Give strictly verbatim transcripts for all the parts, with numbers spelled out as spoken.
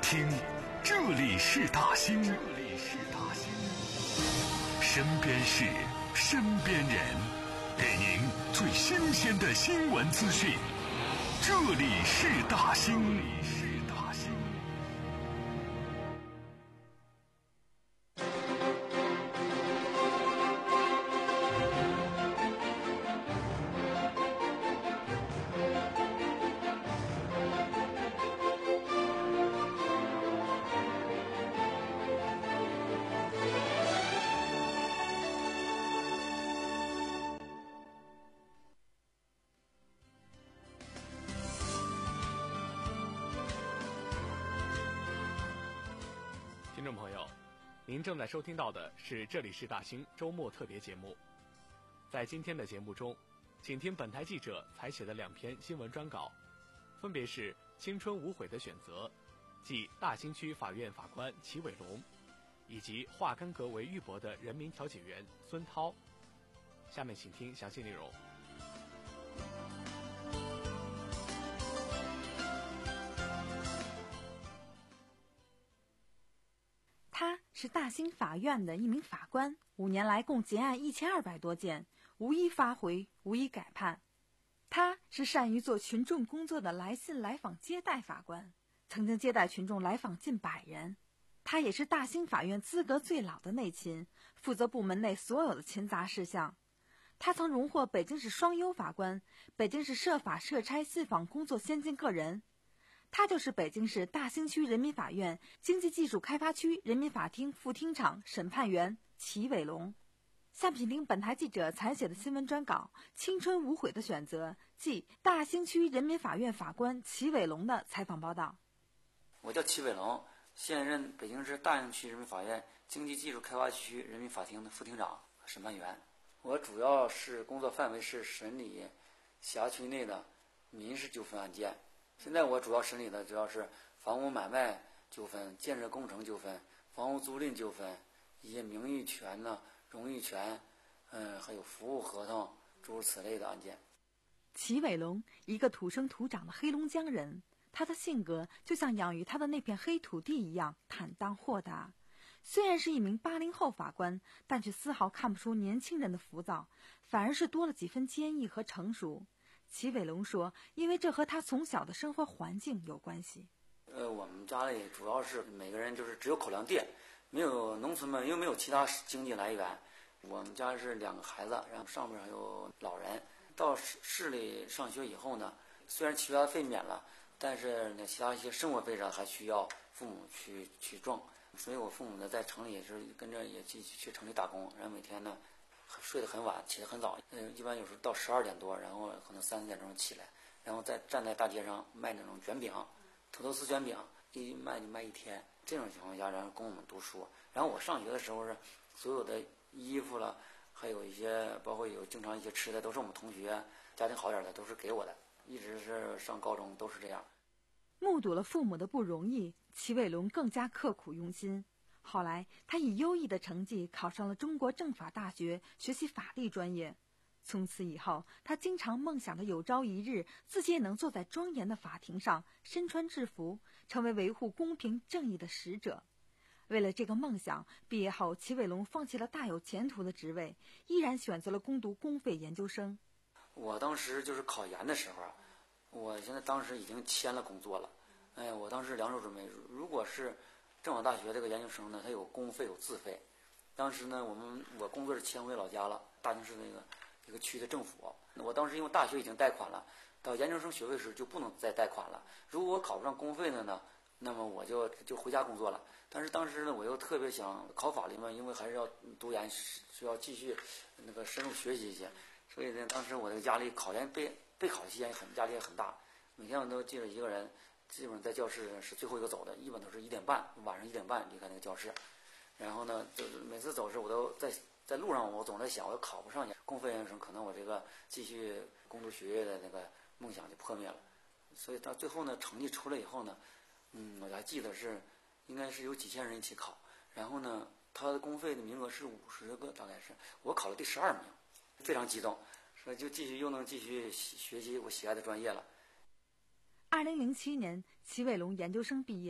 兴，这里是大兴，这里是大兴，身边事，身边人，给您最新鲜的新闻资讯。这里是大兴，这里是大兴。 听众朋友，您正在收听到的是这里是大兴周末特别节目。在今天的节目中，请听本台记者采写的两篇新闻专稿，分别是青春无悔的选择，即大兴区法院法官齐伟龙，以及化干戈为玉帛的人民调解员孙涛。下面请听详细内容。 他是大兴法院的一名法官，五年来共结案一千二百多件，无一发回，无一改判。他是善于做群众工作的来信来访接待法官，曾经接待群众来访近百人。他也是大兴法院资格最老的内勤，负责部门内所有的勤杂事项。他曾荣获北京市双优法官、北京市设法设差信访工作先进个人。他就是北京市大兴区人民法院经济技术开发区人民法庭副厅长审判员齐伟龙。下面听本台记者采写的新闻专稿《青春无悔的选择》，即大兴区人民法院法官齐伟龙的采访报道。 我叫齐伟龙，现任北京市大兴区人民法院经济技术开发区人民法庭的副厅长、审判员。我主要是工作范围是审理辖区内的民事纠纷案件。现在我主要审理的主要是房屋买卖纠纷、建设工程纠纷、房屋租赁纠纷，一些名誉权呢、荣誉权，嗯，还有服务合同诸如此类的案件。 齐伟龙，一个土生土长的黑龙江人，他的性格就像养育他的那片黑土地一样坦荡豁达。虽然是一名八零后法官，但却丝毫看不出年轻人的浮躁，反而是多了几分坚毅和成熟。齐伟龙说，因为这和他从小的生活环境有关系。 呃，我们家里主要是每个人就是只有口粮店，没有农村嘛，因为没有其他经济来源。我们家是两个孩子，然后上面还有老人。到市市里上学以后呢，虽然其他费免了，但是呢，其他一些生活费上还需要父母去去挣。所以我父母呢，在城里也是跟着也继续去城里打工，然后每天呢睡得很晚，起得很早，嗯，一般有时候到十二点多，然后可能三四点钟起来，然后再站在大街上卖那种卷饼，土豆丝卷饼，一卖就卖一天。这种情况下，然后供我们读书。然后我上学的时候是所有的衣服了，还有一些包括有经常一些吃的，都是我们同学家庭好点的都是给我的，一直是上高中都是这样。 目睹了父母的不容易，齐伟龙更加刻苦用心。后来他以优异的成绩考上了中国政法大学，学习法律专业。从此以后，他经常梦想着有朝一日自己也能坐在庄严的法庭上，身穿制服，成为维护公平正义的使者。为了这个梦想，毕业后齐伟龙放弃了大有前途的职位，依然选择了攻读公费研究生。 我当时就是考研的时候，我现在当时已经签了工作了。哎，我当时两手准备，如果是政法大学这个研究生呢，它有公费有自费。当时呢，我们我工作是迁回老家了，大兴市那个一个区的政府。我当时因为大学已经贷款了，到研究生学位时就不能再贷款了。如果我考不上公费的呢，那么我就就回家工作了。但是当时呢，我又特别想考法律嘛，因为还是要读研，需要继续那个深入学习一些。所以呢，当时我这个压力，考研备备考期间很压力也很大，每天我都记着一个人。基本上在教室是最后一个走的，一般都是一点半，晚上一点半离开那个教室。然后呢，就是每次走时我都在在路上，我总在想，我要考不上公费研究生，可能我这个继续攻读学业的那个梦想就破灭了。所以到最后呢，成绩出来以后呢，嗯，我还记得是应该是有几千人一起考，然后呢，他的公费的名额是五十个，大概是我考了第十二名，非常激动，所以就继续又能继续学习我喜爱的专业了。 二零零七年，齐伟龙研究生毕业，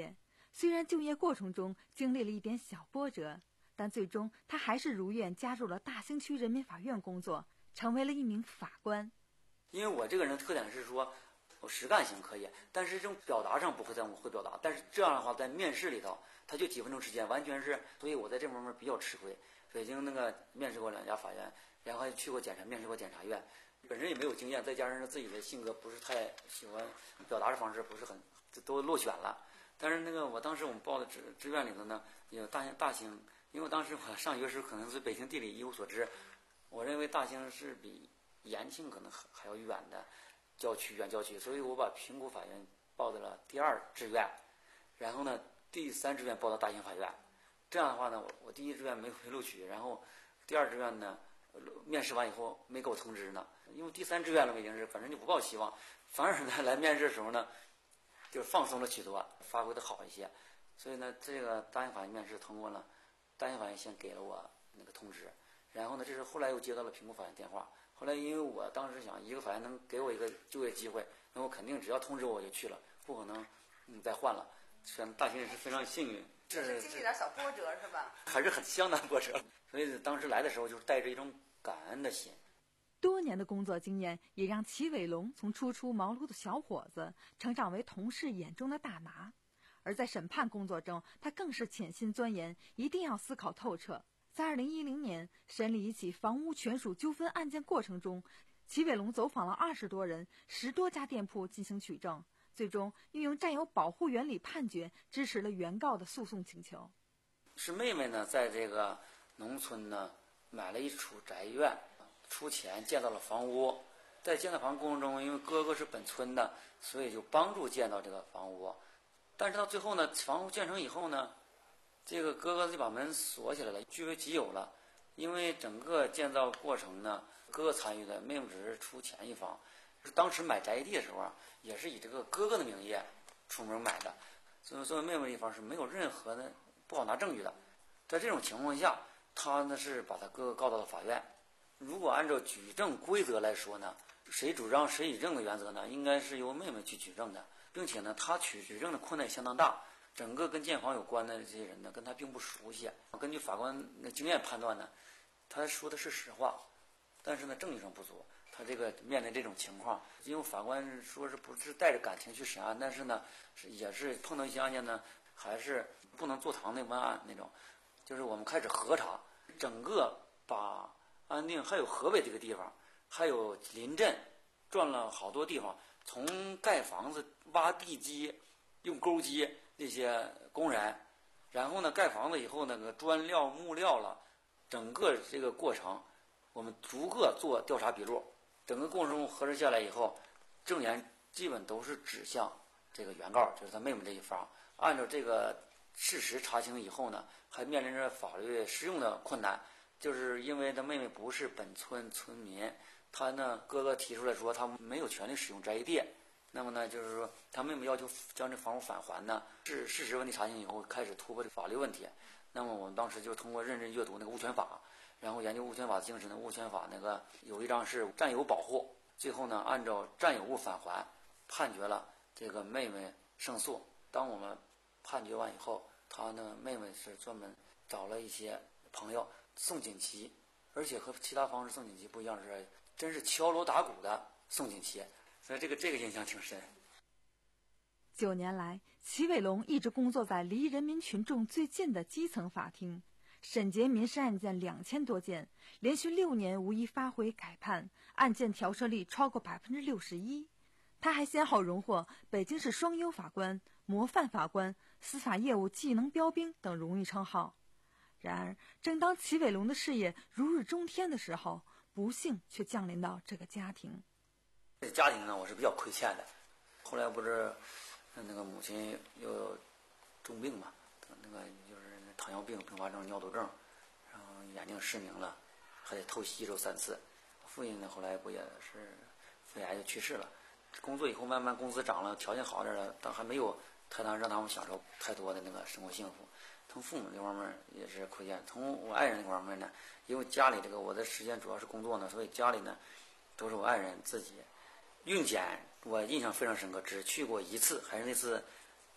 虽然就业过程中经历了一点小波折，但最终他还是如愿加入了大兴区人民法院工作，成为了一名法官。 因为我这个人的特点是说，我实干型可以，但是这种表达上不会这样会表达。但是这样的话，在面试里头，他就几分钟时间，完全是，所以我在这方面比较吃亏。北京那个面试过两家法院，然后还去过检察，面试过检察院，本身也没有经验，再加上自己的性格不是太喜欢表达的方式，不是很都落选了。但是那个我当时我们报的志志愿里头呢，有大兴大兴，因为当时我上学时可能对北京地理一无所知，我认为大兴是比延庆可能还要远的郊区远郊区，所以我把平谷法院报的了第二志愿，然后呢第三志愿报到大兴法院。这样的话呢，我我第一志愿没被录取，然后第二志愿呢面试完以后没给我通知呢，因为第三志愿了已经是反正就不抱希望，反而呢来面试的时候呢就放松了许多，发挥的好一些。所以呢这个大兴法院面试通过了，大兴法院先给了我那个通知，然后呢这是后来又接到了平谷法院电话。后来因为我当时想一个法院能给我一个就业机会，那我肯定只要通知我就去了，不可能嗯再换了。选大兴也是非常幸运， 这是经历点小波折是吧？ 还是很相当波折，所以当时来的时候就是带着一种感恩的心。 多年的工作经验也让齐伟龙从初出茅庐的小伙子成长为同事眼中的大拿，而在审判工作中，他更是潜心钻研，一定要思考透彻。在二零一零年审理一起房屋权属纠纷案件过程中，齐伟龙走访了二十多人、十多家店铺进行取证，最终运用占有保护原理判决，支持了原告的诉讼请求。 是妹妹呢，在这个农村呢买了一处宅院，出钱建造了房屋。在建造房过程中，因为哥哥是本村的，所以就帮助建造这个房屋。但是到最后呢，房屋建成以后呢，这个哥哥就把门锁起来了，据为己有了。因为整个建造过程呢，哥哥参与的，妹妹只是出钱一方。当时买宅地的时候啊，也是以这个哥哥的名义出门买的，所以作为妹妹一方是没有任何的不好拿证据的。在这种情况下，他呢是把他哥哥告到了法院。如果按照举证规则来说呢，谁主张谁举证的原则呢，应该是由妹妹去举证的，并且呢，他取举证的困难相当大。整个跟建房有关的这些人呢，跟他并不熟悉。根据法官的经验判断呢，他说的是实话，但是呢，证据上不足。他这个面临这种情况，因为法官说是不是带着感情去审案，但是呢，是也是碰到一些案件呢，还是不能坐堂内问案那种。就是我们开始核查，整个把安定还有河北这个地方，还有临镇转了好多地方，从盖房子、挖地基、用钩机那些工人，然后呢盖房子以后那个砖料、木料了，整个这个过程我们逐个做调查笔录。整个过程中核实下来以后，证言基本都是指向这个原告，就是他妹妹这一方。按照这个事实查清以后呢，还面临着法律适用的困难，就是因为他妹妹不是本村村民，他呢哥哥提出来说他没有权利使用宅地，那么呢就是说他妹妹要求将这房屋返还呢，是事实问题查清以后开始突破这法律问题。那么我们当时就通过认真阅读那个物权法，然后研究物权法的精神呢，物权法那个有一章是占有保护，最后呢按照占有物返还判决了这个妹妹胜诉。当我们判决完以后，他呢妹妹是专门找了一些朋友送锦旗，而且和其他方式送锦旗不一样，是真是敲锣打鼓的送锦旗，所以这个这个印象挺深。 九年来，齐伟龙一直工作在离人民群众最近的基层法庭，审结民事案件两千多件，连续六年无一发回改判，案件调设率超过百分之六十一。他还先后荣获北京市双优法官、模范法官、司法业务技能标兵等荣誉称号。然而，正当齐伟龙的事业如日中天的时候，不幸却降临到这个家庭。 这家庭呢，我是比较亏欠的。后来不是那个母亲又有重病嘛，那个就是糖尿病并发症、尿毒症，然后眼睛失明了，还得透析一周三次。父亲呢后来不也是肺癌就去世了。工作以后慢慢工资涨了，条件好点了，但还没有太能让他们享受太多的那个生活幸福。从父母这方面也是亏欠，从我爱人那方面呢，因为家里这个我的时间主要是工作呢，所以家里呢都是我爱人自己。孕检我印象非常深刻，只去过一次，还是那次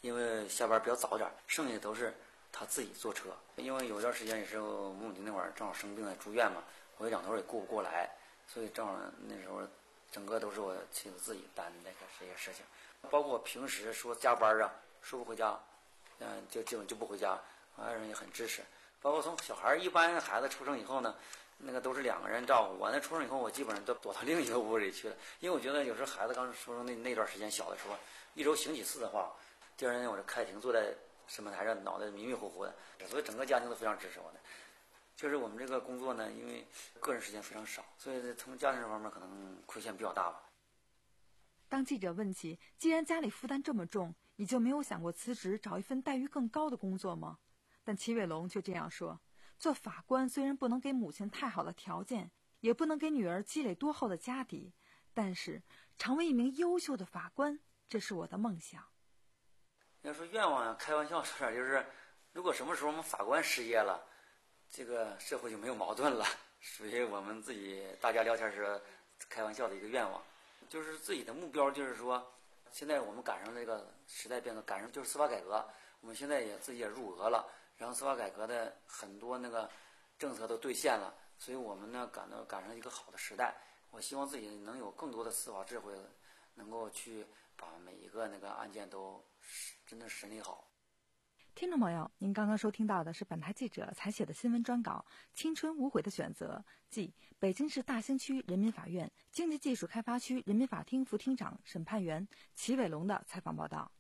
因为下班比较早点，剩下的都是他自己坐车。因为有一段时间也是我母亲那会儿正好生病了住院嘛，我两头也顾不过来，所以正好那时候整个都是我妻子自己担那个这些事情，包括平时说加班啊，说不回家，嗯，就基本就不回家，爱人也很支持。包括从小孩一般孩子出生以后呢，那个都是两个人照顾。我那出生以后，我基本上都躲到另一个屋里去了，因为我觉得有时候孩子刚出生那那段时间小的时候，一周醒几次的话，第二天我就开庭坐在审判台上，脑袋迷迷糊糊的，所以整个家庭都非常支持我的。就是我们这个工作呢，因为个人时间非常少，所以从家庭这方面可能亏欠比较大吧。 当记者问起，既然家里负担这么重，你就没有想过辞职找一份待遇更高的工作吗？但齐伟龙却这样说，做法官虽然不能给母亲太好的条件，也不能给女儿积累多厚的家底，但是成为一名优秀的法官，这是我的梦想。 要说愿望啊，开玩笑说点，就是如果什么时候我们法官失业了，这个社会就没有矛盾了，属于我们自己大家聊天时开玩笑的一个愿望。就是自己的目标，就是说现在我们赶上这个时代变革，赶上就是司法改革，我们现在也自己也入额了，然后司法改革的很多那个政策都兑现了，所以我们呢赶到赶上一个好的时代。我希望自己能有更多的司法智慧，能够去把每一个那个案件都真的审理好。 听众朋友，您刚刚收听到的是本台记者采写的新闻专稿《青春无悔的选择》，即北京市大兴区人民法院经济技术开发区人民法庭副厅长审判员齐伟龙的采访报道。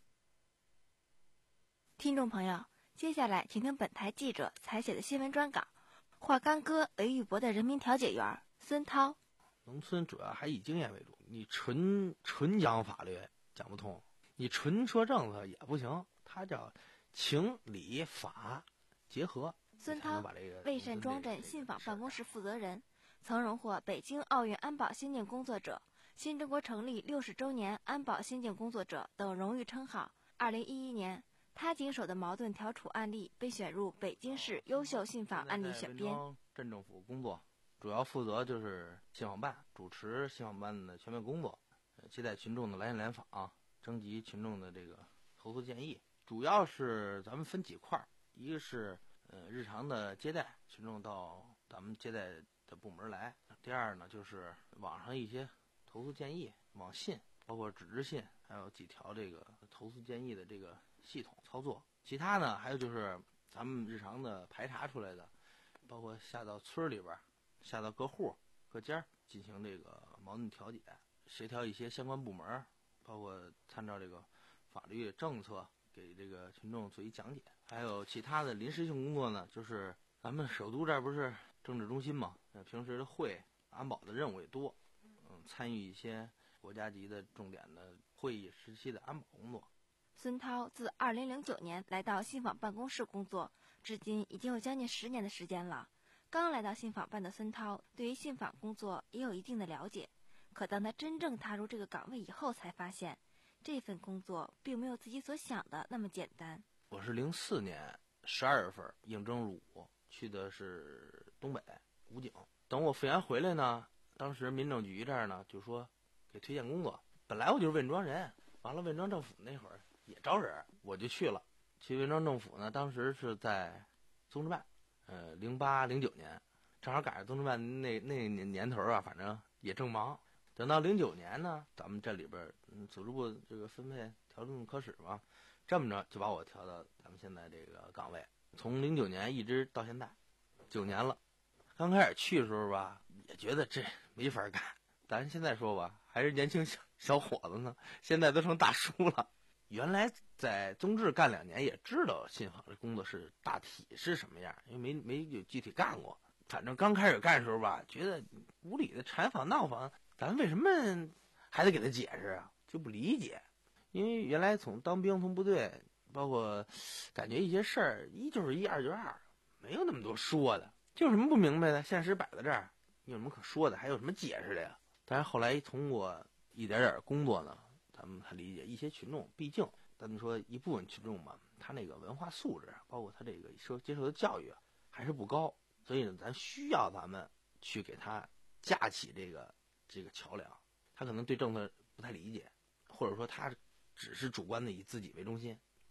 听众朋友，接下来请听本台记者采写的新闻专稿，华干哥雷玉博的人民调解员孙涛。 农村主要还以经验为主，你纯纯讲法律讲不通，你纯说政策也不行，它叫情理法结合。 孙涛，魏善庄镇信访办公室负责人，曾荣获北京奥运安保先进工作者、新中国成立六十周年安保先进工作者等荣誉称号。二零一一年，他经手的矛盾调处案例被选入北京市优秀信访案例选编。 镇政府工作主要负责就是信访办，主持信访办的全面工作，接待群众的来信来访，征集群众的这个投诉建议。主要是咱们分几块，一个是呃日常的接待，群众到咱们接待的部门来；第二呢，就是网上一些投诉建议，网信，包括纸质信，还有几条这个投诉建议的这个系统操作。其他呢，还有就是咱们日常的排查出来的，包括下到村里边，下到各户各家进行这个矛盾调解，协调一些相关部门，包括参照这个法律政策给这个群众做一讲解。还有其他的临时性工作呢，就是咱们首都这儿不是政治中心嘛，平时的会安保的任务也多，嗯，参与一些国家级的重点的会议时期的安保工作。 孙涛自二零零九年来到信访办公室工作，至今已经有将近十年的时间了。刚来到信访办的孙涛对于信访工作也有一定的了解，可当他真正踏入这个岗位以后，才发现这份工作并没有自己所想的那么简单。 我是零四年十二月份应征入伍，去的是东北武警。等我复员回来呢，当时民政局这儿呢就说给推荐工作。本来我就是汶庄人，完了汶庄政府那会儿也招人，我就去了。去汶庄政府呢，当时是在综治办，呃，零八零九年，正好赶上综治办那那年年头啊，反正也正忙。等到零九年呢，咱们这里边嗯组织部这个分配调动科室嘛，这么着就把我调到咱们现在这个岗位，从零九年一直到现在，九年了。刚开始去的时候吧，也觉得这没法干，咱现在说吧，还是年轻小小伙子呢，现在都成大叔了。原来在综治干两年，也知道信访这工作是大体是什么样，因为没没有具体干过。反正刚开始干的时候吧，觉得无理的缠访闹访，咱为什么还得给他解释啊？就不理解。因为原来从当兵从部队，包括感觉一些事儿一就是一，二就是二，没有那么多说的。就有什么不明白的，现实摆在这儿，你有什么可说的，还有什么解释的呀？但是后来通过一点点工作呢，咱们才理解一些群众，毕竟咱们说一部分群众嘛，他那个文化素质，包括他这个受接受的教育还是不高，所以呢，咱需要咱们去给他架起这个这个桥梁。他可能对政策不太理解，或者说他只是主观的以自己为中心，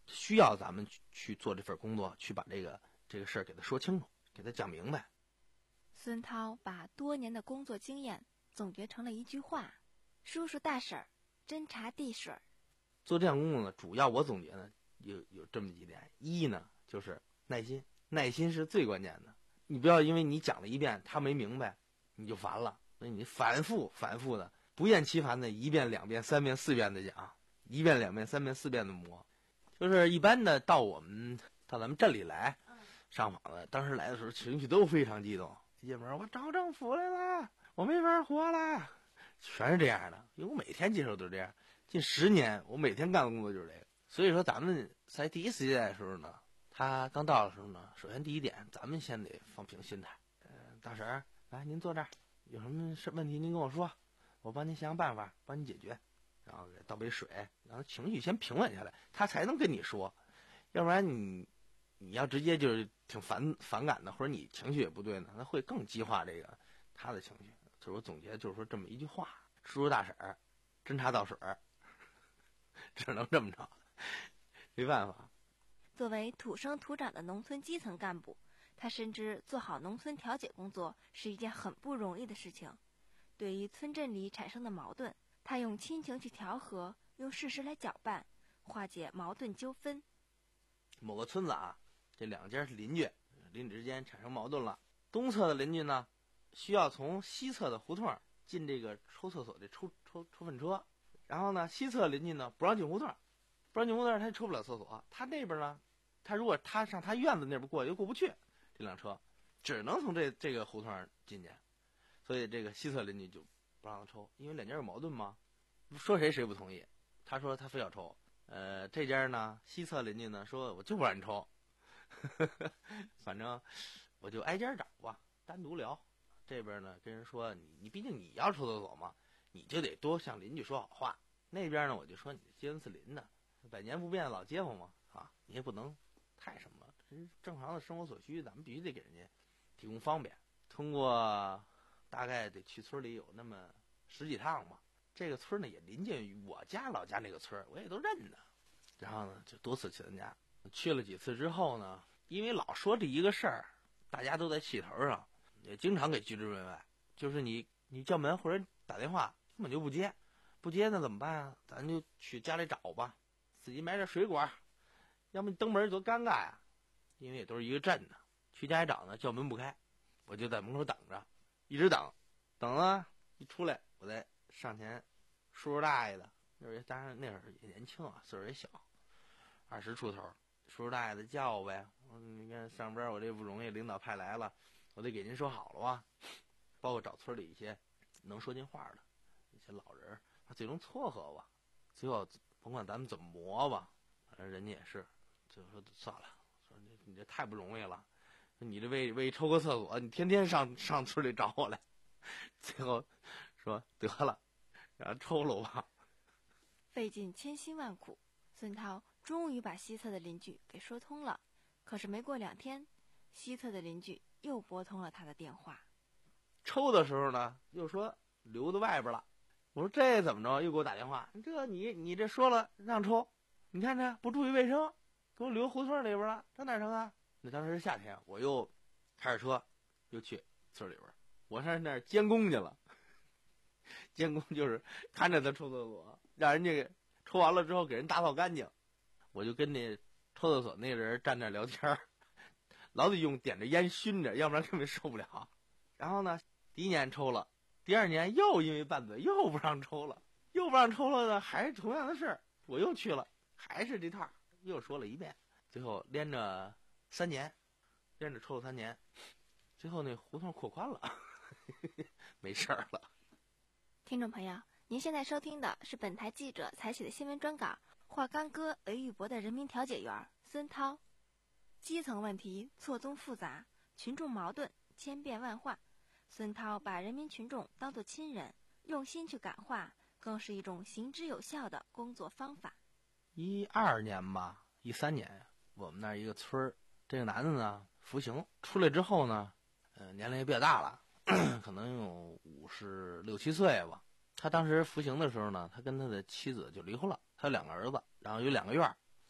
需要咱们去去做这份工作，去把这个这个事儿给他说清楚，给他讲明白。 孙涛把多年的工作经验总结成了一句话：叔叔大婶儿，斟茶递水。 做这项工作呢，主要我总结呢有有这么几点：一呢就是耐心，耐心是最关键的。你不要因为你讲了一遍他没明白你就烦了，所以你反复反复的不厌其烦的一遍两遍三遍四遍的讲，一遍两遍三遍四遍的磨。就是一般的到我们到咱们镇里来上访的，当时来的时候情绪都非常激动，一进门我找政府来了，我没法活了，全是这样的。因为我每天接受都是这样，近十年我每天干的工作就是这个。所以说咱们在第一次接待的时候呢，他刚到的时候呢，首先第一点咱们先得放平心态。呃大婶儿，来您坐这儿，有什么事问题您跟我说，我帮您想想办法帮你解决，然后给倒杯水，然后情绪先平稳下来，他才能跟你说。要不然你你要直接就是挺反反感的，或者你情绪也不对呢，那会更激化这个他的情绪。就是我总结就是说这么一句话：叔叔大婶儿，斟茶倒水，只能这么着，没办法。 作为土生土长的农村基层干部，他深知做好农村调解工作是一件很不容易的事情。对于村镇里产生的矛盾，他用亲情去调和，用事实来搅拌，化解矛盾纠纷。 某个村子啊，这两家是邻居，邻居之间产生矛盾了。东侧的邻居呢，需要从西侧的胡同进这个抽厕所的抽抽抽粪车，然后呢，西侧邻居呢不让进胡同，不让进胡同，他抽不了厕所。他那边呢，他如果他上他院子那边过又过不去，这辆车只能从这这个胡同进去，所以这个西侧邻居就不让他抽，因为两家有矛盾嘛，说谁谁不同意。他说他非要抽，呃，这家呢西侧邻居呢说我就不让你抽，反正我就挨家找吧，单独聊。这边呢跟人说你你毕竟你要抽厕所嘛，你就得多向邻居说好话。那边呢我就说你街坊四邻的，百年不变的老街坊嘛，啊，你也不能太什么了，这是正常的生活所需，咱们必须得给人家提供方便。通过大概得去村里有那么十几趟吧，这个村呢也临近于我家老家那个村，我也都认得。然后呢就多次去他家，去了几次之后呢，因为老说这一个事儿，大家都在气头上，也经常给拒之门外。就是你你叫门或者打电话根本就不接，不接那怎么办啊？咱就去家里找吧，自己买点水果，要么你登门多尴尬呀。因为也都是一个镇的，去家里找呢，叫门不开，我就在门口等着，一直等，等了一出来，我再上前，叔叔大爷的，那会儿当然那会儿也年轻啊，岁数也小，二十出头，叔叔大爷的叫我呗。我你看上边我这不容易，领导派来了，我得给您说好了啊。包括找村里一些能说进话的一些老人，他最终撮合吧，最后甭管咱们怎么磨吧，反正人家也是，最后说算了，说你你这太不容易了，你这为为抽个厕所，你天天上上村里找我来，最后说得了，让他抽了吧。 费尽千辛万苦，孙涛终于把西侧的邻居给说通了。可是没过两天，西侧的邻居又拨通了他的电话。 抽的时候呢，又说留在外边了。我说这怎么着？又给我打电话，这你你这说了让抽，你看这不注意卫生，给我留胡同里边了，这哪成啊？那当时是夏天，我又开着车又去村里边，我上那儿监工去了。监工就是看着他抽厕所，让人家给抽完了之后给人打扫干净。我就跟那抽厕所那人站那聊天，老得用点着烟熏着，要不然根本受不了。然后呢，第一年抽了，第二年又因为拌嘴又不让抽了，又不让抽了呢，还是同样的事儿，我又去了，还是这套，又说了一遍，最后连着三年，连着抽了三年，最后那胡同扩宽了，没事儿了。 听众朋友，您现在收听的是本台记者采写的新闻专稿，华冈哥雷玉博的人民调解员孙涛。基层问题错综复杂，群众矛盾千变万化，孙涛把人民群众当作亲人，用心去感化，更是一种行之有效的工作方法。 一二年吧，一三年，我们那儿一个村儿，这个男的呢服刑出来之后呢，呃，年龄也比较大了，可能有五十六七岁吧。他当时服刑的时候呢，他跟他的妻子就离婚了，他有两个儿子，然后有两个院儿，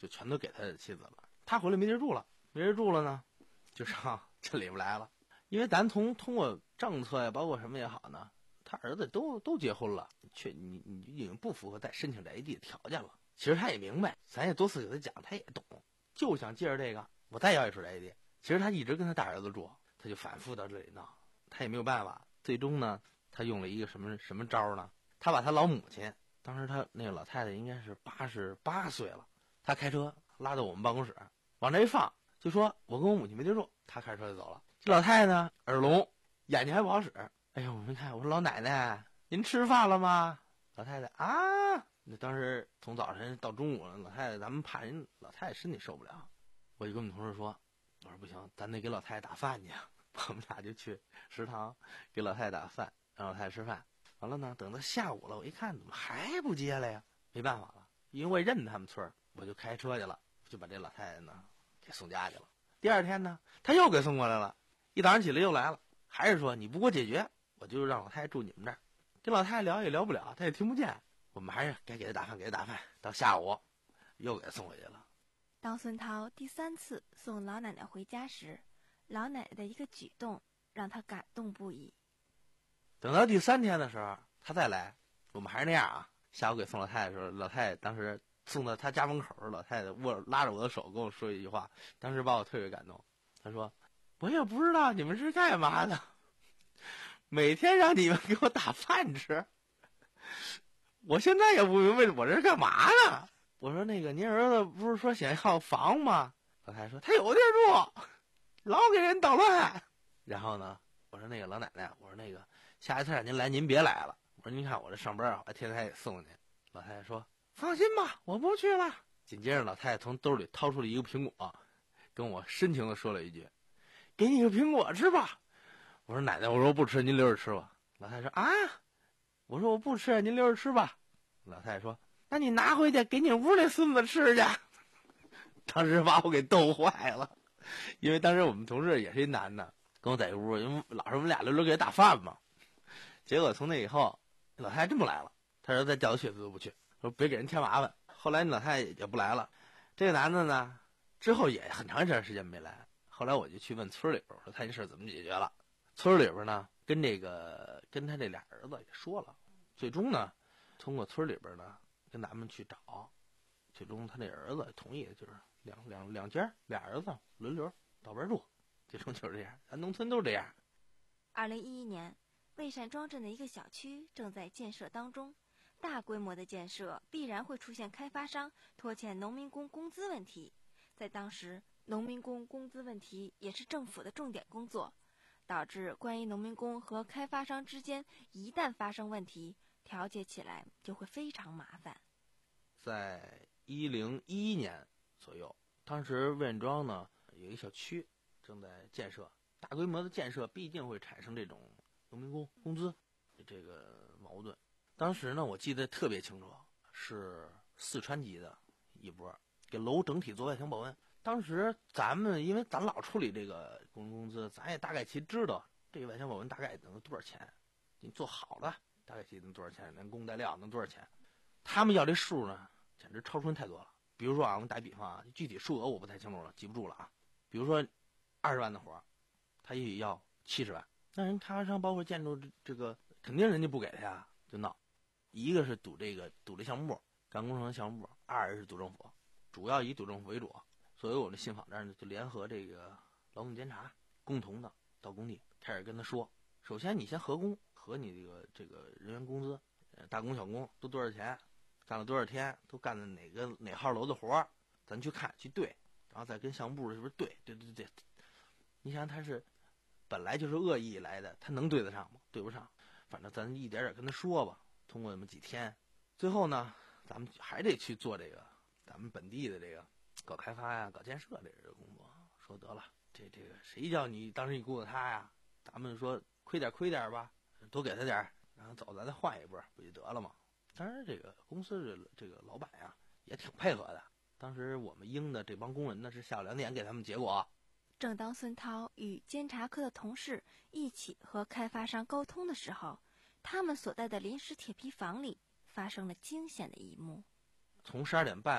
就全都给他的妻子了。他回来没地儿住了，没地儿住了呢，就上镇里边来了。因为咱从通过政策呀，包括什么也好呢，他儿子都都结婚了，却你你已经不符合再申请宅基地的条件了。其实他也明白，咱也多次给他讲，他也懂，就想借着这个我再要一处宅基地。其实他一直跟他大儿子住，他就反复到这里闹，他也没有办法。最终呢，他用了一个什么什么招呢？他把他老母亲，当时他那个老太太应该是八十八岁了，他开车拉到我们办公室，往这一放，就说我跟我母亲没地住，他开车就走了。这老太太呢，耳聋，眼睛还不好使。哎呦，我没看，我说老奶奶，您吃饭了吗？老太太啊，那当时从早晨到中午了，老太太咱们怕人老太太身体受不了，我就跟我们同事说，我说不行，咱得给老太太打饭去。我们俩就去食堂给老太太打饭，让老太太吃饭。完了呢，等到下午了，我一看怎么还不接来呀？没办法了，因为我认他们村儿，我就开车去了，就把这老太太呢给送家去了。第二天呢，他又给送过来了，一早上起来又来了，还是说你不给我解决，我就让老太太住你们这儿。跟老太太聊也聊不了，她也听不见，我们还是该给她打饭给她打饭。到下午又给她送回去了。 当孙涛第三次送老奶奶回家时，老奶奶的一个举动让他感动不已。 等到第三天的时候，他再来，我们还是那样啊。下午给送老太太的时候，老太太当时送到他家门口，老太太握拉着我的手跟我说一句话，当时把我特别感动。她说：“我也不知道你们是干嘛的，每天让你们给我打饭吃，我现在也不明白我这是干嘛呢。”我说：“那个您儿子不是说想要房吗？”老太太说：“他有地儿住，老给人捣乱。”然后呢，我说：“那个老奶奶，我说那个下一次让您来，您别来了。我说您看我这上班，我天天还得送您。”老太太说：“放心吧，我不去了。”紧接着，老太太从兜里掏出了一个苹果，跟我深情地说了一句：“给你个苹果吃吧。”我说：“奶奶，我说我不吃，您留着吃吧。”老太太说：“啊，我说我不吃，您留着吃吧。”老太太说：“那你拿回去给你屋那孙子吃去。”当时把我给逗坏了，因为当时我们同事也是一男的，跟我在一屋，因为老是我们俩轮流给他打饭嘛。结果从那以后，老太太真不来了。他说再叫他去，他都不去，说别给人添麻烦。后来老太太也不来了。这个男的呢，之后也很长一段时间没来。后来我就去问村里边，我说他这事怎么解决了？村里边呢，跟这个跟他这俩儿子也说了，最终呢，通过村里边呢跟咱们去找，最终他那儿子同意，就是两两两家俩儿子轮流到边住，最终就是这样。咱农村都是这样。 二零一一年，蔚山庄镇的一个小区正在建设当中，大规模的建设必然会出现开发商拖欠农民工工资问题。在当时，农民工工资问题也是政府的重点工作，导致关于农民工和开发商之间一旦发生问题，调解起来就会非常麻烦。 在一零一一年左右，当时魏院庄呢有一小区正在建设，大规模的建设必定会产生这种农民工工资这个矛盾。当时呢，我记得特别清楚，是四川籍的一波给楼整体做外墙保温。当时咱们因为咱老处理这个工人工资，咱也大概其知道这个外墙保温大概能多少钱，你做好了大概其能多少钱，连工带料能多少钱。他们要这数呢，简直超出人太多了。比如说啊，我们打比方啊，具体数额我不太清楚了，记不住了啊。比如说二十万的活，他也要七十万，那人开发商包括建筑这个肯定人家不给他呀，就闹。一个是赌这个赌这项目部，干工程的项目部；二是赌政府，主要以赌政府为主。所以我们信访这儿呢，就联合这个劳动监察，共同的到工地开始跟他说：首先你先核工，核你这个这个人员工资，呃，大工小工都多少钱，干了多少天，都干的哪个哪号楼的活儿，咱去看去对，然后再跟项目部是不是对对对对。你想他是本来就是恶意来的，他能对得上吗？对不上。反正咱一点点跟他说吧，通过那么几天，最后呢，咱们还得去做这个咱们本地的这个搞开发呀、搞建设这个工作。说得了，这这个谁叫你当时你雇的他呀？咱们说亏点亏点吧，多给他点，然后走咱再换一波，不就得了吗？当然，这个公司这这个老板呀也挺配合的。当时我们应的这帮工人呢是下午两点给他们结果。 正当孙涛与监察科的同事一起和开发商沟通的时候，他们所在的临时铁皮房里发生了惊险的一幕。 从十二点半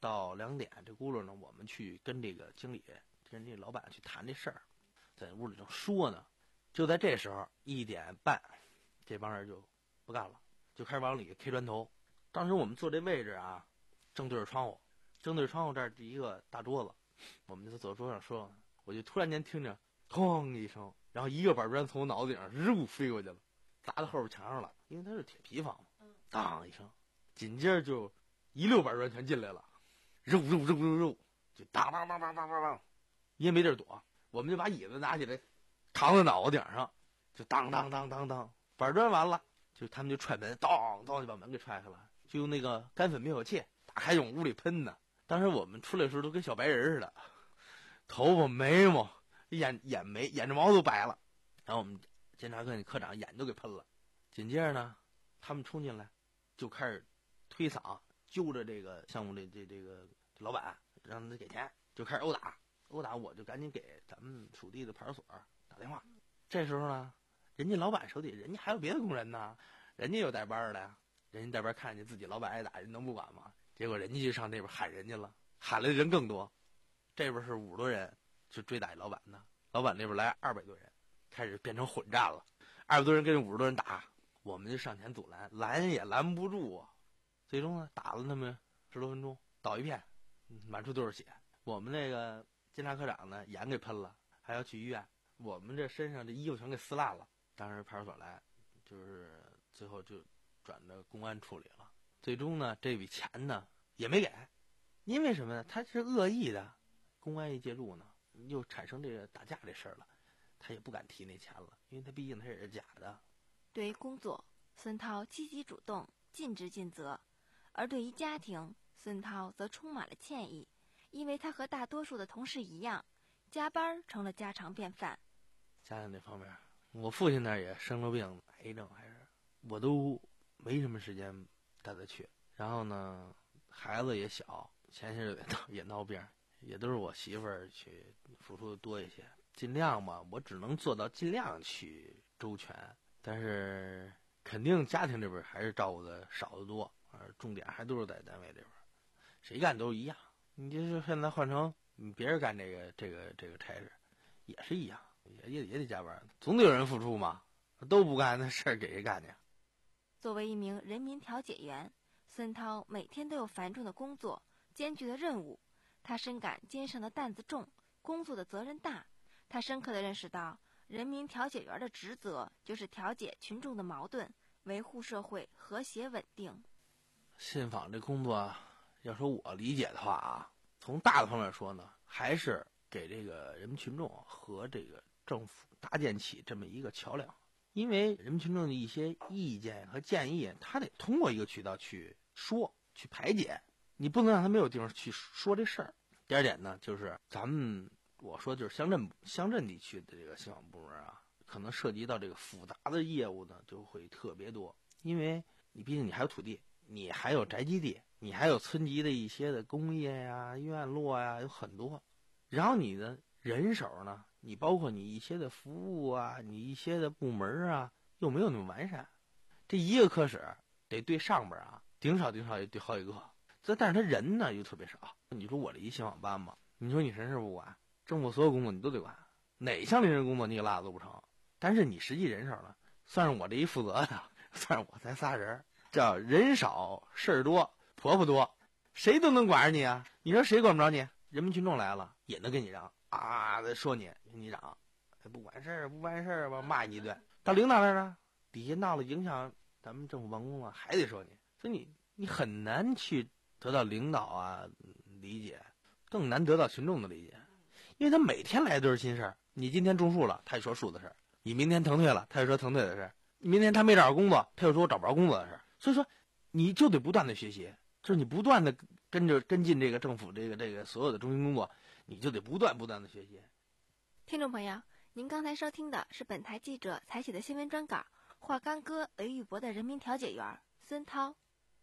到两点这轱辘呢，我们去跟这个经理跟这老板去谈这事儿，在屋里正说呢，就在这时候一点半，这帮人就不干了，就开始往里 K 砖头。当时我们坐这位置啊，正对着窗户，正对着窗户这儿是一个大桌子，我们就坐桌上说，我就突然间听着砰一声，然后一个板砖从我脑子顶上肉飞过去了，砸到后边墙上了，因为它是铁皮房嘛，当一声，紧接着就一溜板砖全进来了，肉肉肉肉肉，就当当当当当当当，因为没地儿躲，我们就把椅子拿起来扛在脑袋顶上，就当当当当当，板砖完了，就他们就踹门，当当就把门给踹开了，就用那个干粉灭火器打开往屋里喷呢。当时我们出来的时候都跟小白人似的，头发眉毛眼眼眉眼睫毛都白了，然后我们检察科那科长眼都给喷了。紧接着呢，他们冲进来就开始推搡揪着这个项目这这这个老板，让他给钱，就开始殴打殴打。我就赶紧给咱们属地的派出所打电话。这时候呢，人家老板手底人家还有别的工人呢，人家有带班的呀，人家带班看见自己老板挨打，人能不管吗？结果人家就上那边喊人家了，喊来的人更多，这边是五十多人就追打老板呢，老板那边来二百多人，开始变成混战了，二百多人跟五十多人打，我们就上前阻拦，拦也拦不住啊。最终呢，打了那么十多分钟，倒一片，满处都是血。我们那个监察科长呢，眼给喷了，还要去医院。我们这身上这衣服全给撕烂了。当时派出所来，就是最后就转到公安处理了。最终呢，这笔钱呢也没给，因为什么呢？他是恶意的，公安一介入呢，又产生这个打架这事儿了，他也不敢提那钱了，因为他毕竟他也是假的。 对于工作，孙涛积极主动，尽职尽责；而对于家庭，孙涛则充满了歉意，因为他和大多数的同事一样，加班成了家常便饭。 家庭这方面，我父亲那儿也生了病，癌症还是，我都没什么时间带他去。然后呢，孩子也小，前些日子也闹病，也都是我媳妇儿去付出的多一些。尽量吧，我只能做到尽量去周全，但是肯定家庭这边还是照顾的少得多，而重点还都是在单位这边，谁干都一样。你就是现在换成别人干这个这个这个差事，也是一样，也也也得加班，总得有人付出嘛，都不干那事儿给谁干去？ 作为一名人民调解员，孙涛每天都有繁重的工作、艰巨的任务，他深感肩上的担子重，工作的责任大。他深刻地认识到，人民调解员的职责就是调解群众的矛盾，维护社会和谐稳定。 信访这工作，要说我理解的话啊，从大的方面说呢，还是给这个人民群众和这个政府搭建起这么一个桥梁。因为人民群众的一些意见和建议，他得通过一个渠道去说、去排解，你不能让他没有地方去说这事儿。第二点呢，就是咱们我说就是乡镇乡镇地区的这个信访部门啊，可能涉及到这个复杂的业务呢，就会特别多。因为你毕竟你还有土地，你还有宅基地，你还有村级的一些的工业呀、院落呀，有很多。然后你的人手呢，你包括你一些的服务啊，你一些的部门啊，又没有那么完善。这一个科室得对上边啊，顶少顶少也对好几个。这但是他人呢又特别少。你说我这一信访班嘛，你说你什么事不管，政府所有工作你都得管，哪项临时工作你给落都不成。但是你实际人手呢，算是我这一负责的，算是我才仨人，叫人少事儿多，婆婆多，谁都能管着你啊。你说谁管不着你？人民群众来了也能跟你嚷啊，说你你嚷，不管事儿不办事儿吧，骂你一顿。到领导那儿呢，底下闹了影响咱们政府办公了，还得说你。所以你你很难去得到领导啊理解，更难得到群众的理解，因为他每天来的都是新事儿。你今天种树了，他就说树的事儿；你明天腾退了，他就说腾退的事儿；明天他没找着工作，他就说我找不着工作的事儿。所以说，你就得不断的学习，就是你不断的跟着跟进这个政府这个这个所有的中心工作，你就得不断不断的学习。 听众朋友，您刚才收听的是本台记者采写的新闻专稿，华冈哥雷玉博的人民调解员孙涛。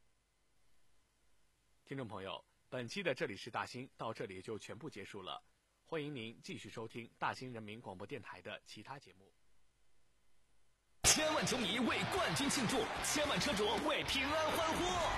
听众朋友，本期的这里是大兴到这里就全部结束了，欢迎您继续收听大兴人民广播电台的其他节目。 千万球迷为冠军庆祝，千万车主为平安欢呼。